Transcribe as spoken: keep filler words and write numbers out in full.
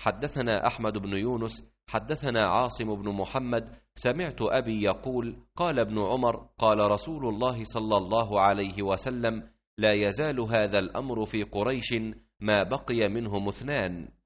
حدثنا أحمد بن يونس حدثنا عاصم بن محمد سمعت أبي يقول قال ابن عمر قال رسول الله صلى الله عليه وسلم لا يزال هذا الأمر في قريش ما بقي منهم اثنان